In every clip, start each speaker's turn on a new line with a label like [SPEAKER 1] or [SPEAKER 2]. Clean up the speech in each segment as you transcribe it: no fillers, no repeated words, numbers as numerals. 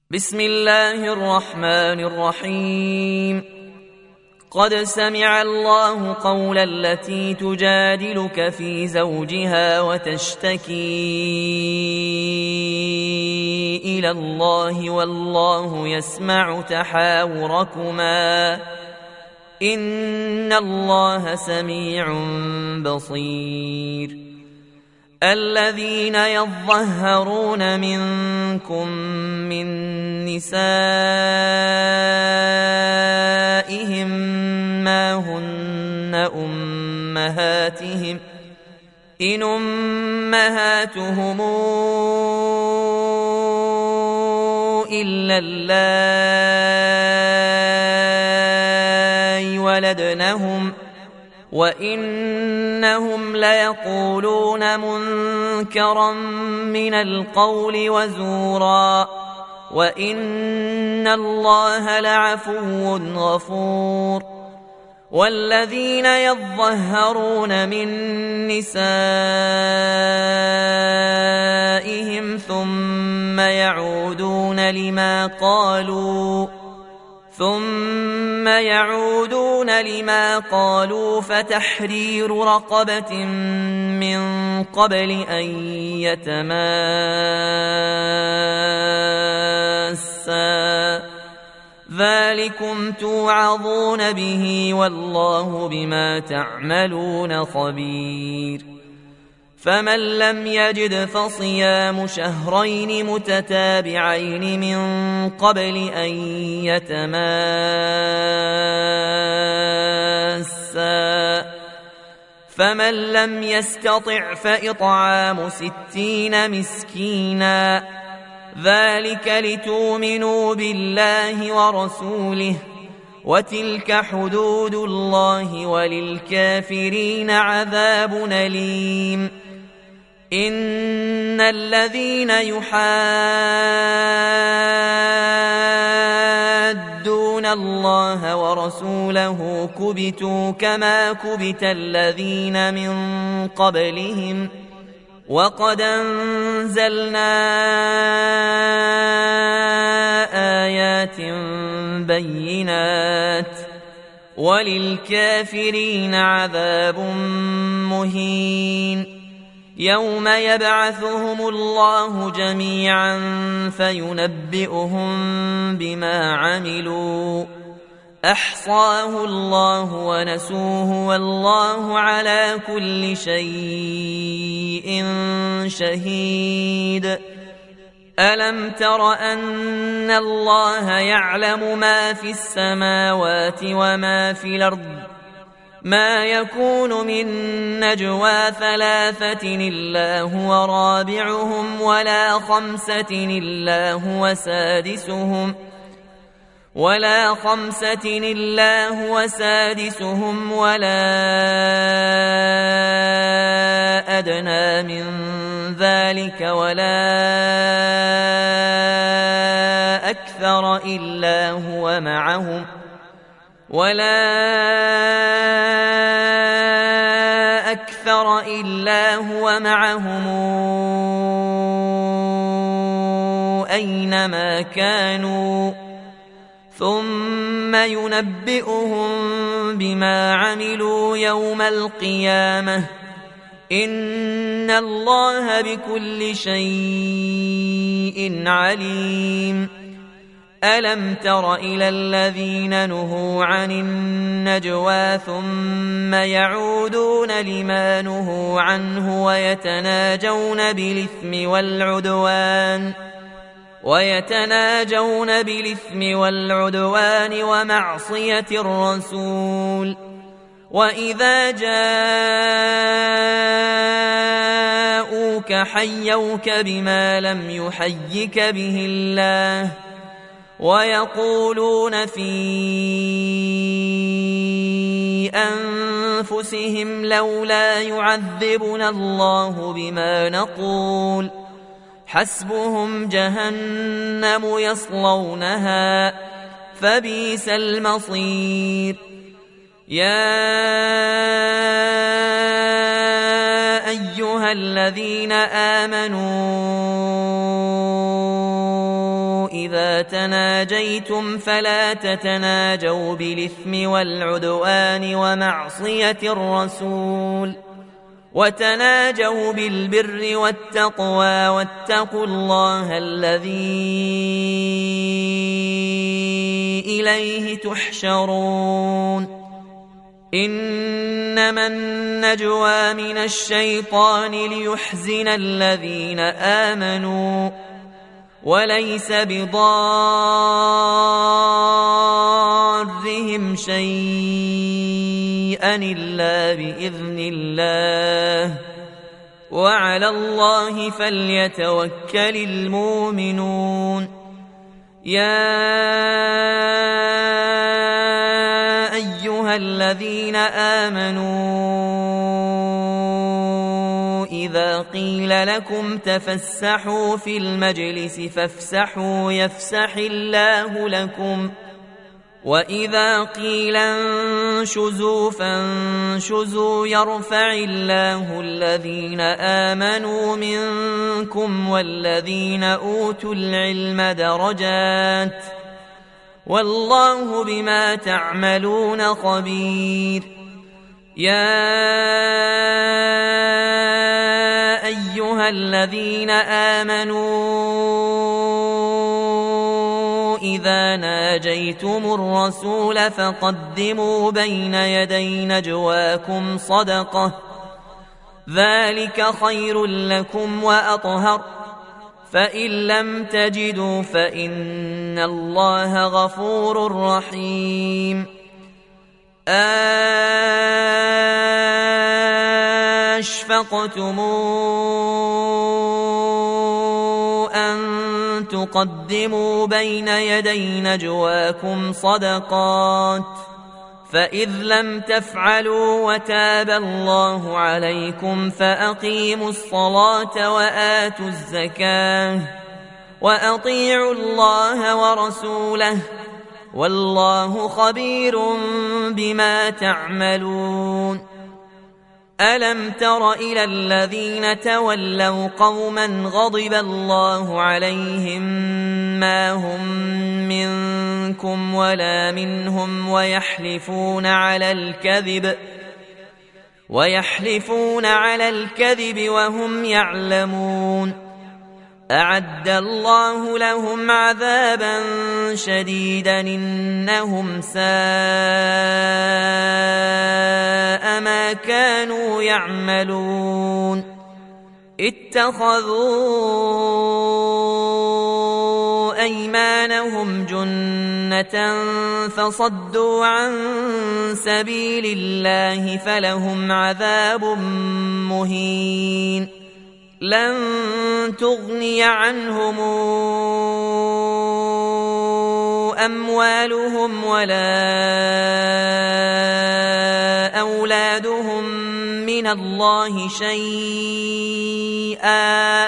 [SPEAKER 1] بسم الله الرحمن الرحيم. قد سمع الله قول التي تجادلك في زوجها وتشتكي إلى الله والله يسمع تحاوركما إن الله سميع بصير. الذين يظهرون منكم من نسائهم ما هن أمهاتهم إن أمهاتهم إلا اللائي ولدنهم وإنهم ليقولون منكرا من القول وزورا وإن الله لعفو غفور. والذين يظهرون من نسائهم ثم يعودون لما قالوا فتحرير رقبة من قبل أن يتماسا ذلكم توعظون به والله بما تعملون خبير. فمن لم يجد فصيام شهرين متتابعين من قبل أن يتماسا فمن لم يستطع فإطعام 60 مسكينا ذلك لتؤمنوا بالله ورسوله وتلك حدود الله وللكافرين عذاب أليم. إن الذين يحادون الله ورسوله كبتوا كما كبت الذين من قبلهم وقد أنزلنا آيات بينات وللكافرين عذاب مهين. يوم يبعثهم الله جميعا فينبئهم بما عملوا أحصاه الله ونسوه والله على كل شيء شهيد. ألم تر أن الله يعلم ما في السماوات وما في الأرض ما يكون من نجوى 3 إلا هو رابعهم ولا 5 إلا هو سادسهم ولا أدنى من ذلك ولا أكثر إلا هو معهم أينما كانوا ثم ينبئهم بما عملوا يوم القيامة إن الله بكل شيء عليم. ألم تر إلى الذين نهوا عن النجوى ثم يعودون لما نهوا عنه ويتناجون بالإثم والعدوان ومعصية الرسول وإذا جاءوك حيوك بما لم يحيك به الله ويقولون في أنفسهم لولا يعذبنا الله بما نقول حسبهم جهنم يصلونها فبئس المصير. يا أيها الذين آمنوا إذا تناجيتم فلا تتناجوا بالإثم والعدوان ومعصية الرسول وتناجوا بالبر والتقوى واتقوا الله الذي إليه تحشرون إنما النجوى من الشيطان ليحزن الذين آمنوا وليس بضارهم شيئا إلا بإذن الله وعلى الله فليتوكل المؤمنون يا أيها الذين آمنوا إذا قيل لكم تفسحوا في المجلس فافسحوا يفسح الله لكم وإذا قيل انشزوا فانشزوا يرفع الله الذين آمنوا منكم والذين أوتوا العلم درجات والله بما تعملون خبير يا أيها الذين آمنوا إذا ناجيتم الرسول فقدموا بين يدي نجواكم صدقة ذلك خير لكم وأطهر فإن لم تجدوا فإن الله غفور رحيم أشفقتم أن تقدموا بين يدي نجواكم صدقات فإذ لم تفعلوا وتاب الله عليكم فأقيموا الصلاة وآتوا الزكاة وأطيعوا الله ورسوله والله خبير بما تعملون ألم تر إلى الذين تولوا قوما غضب الله عليهم ما هم منكم ولا منهم ويحلفون على الكذب وهم يعلمون أعد الله لهم عذابا شديدا إنهم ساء ما كانوا يعملون اتخذوا أيمانهم جنة فصدوا عن سبيل الله فلهم عذاب مهين لن تغني عنهم أموالهم ولا أولادهم من الله شيئا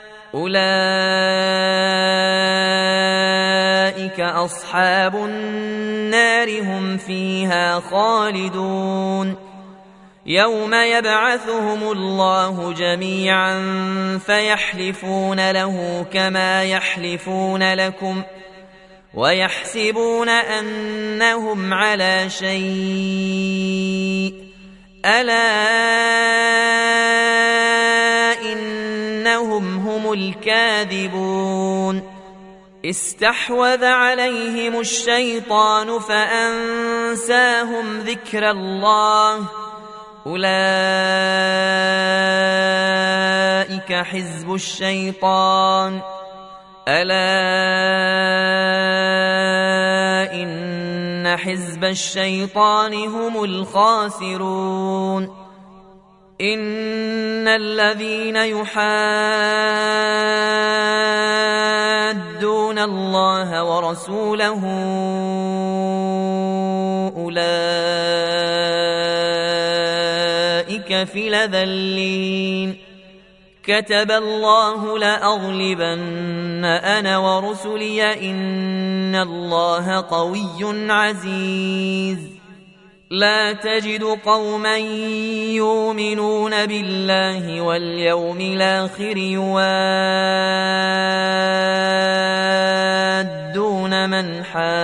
[SPEAKER 1] أولئك أصحاب النار هم فيها خالدون يوم يبعثهم الله جميعا فيحلفون له كما يحلفون لكم ويحسبون أنهم على شيء ألا إنهم هم الكاذبون استحوذ عليهم الشيطان فأنساهم ذكر الله أولئك حزب الشيطان ألا إن حزب الشيطان هم الخاسرون إن الذين يحادون الله ورسوله أولئك في الأذلين كتب الله لأغلبن أنا ورسلي إن الله قوي عزيز لا تجد قوما يؤمنون بالله واليوم الآخر من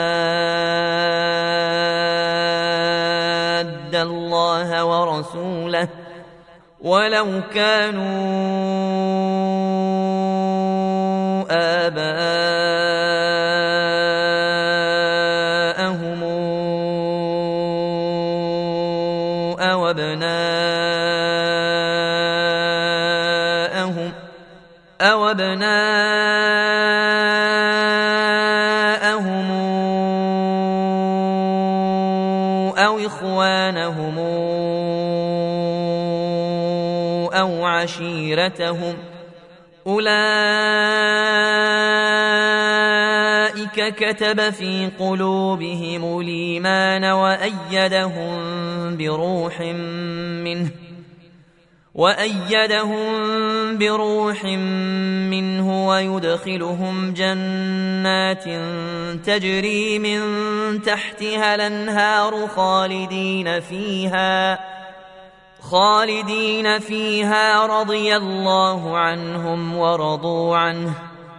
[SPEAKER 1] حاد الله ورسوله ولو كانوا آباءهم أو أبناءهم أو إخوانهم أو عشيرتهم أولئك كتب في قلوبهم الإيمان وأيدهم بروح منه ويدخلهم جنات تجري من تحتها الأنهار خالدين فيها رضي الله عنهم ورضوا عنه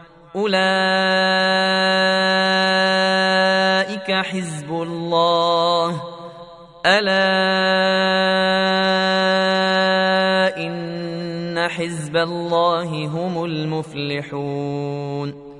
[SPEAKER 1] أولئك حزب الله ألا إن حزب الله هم المفلحون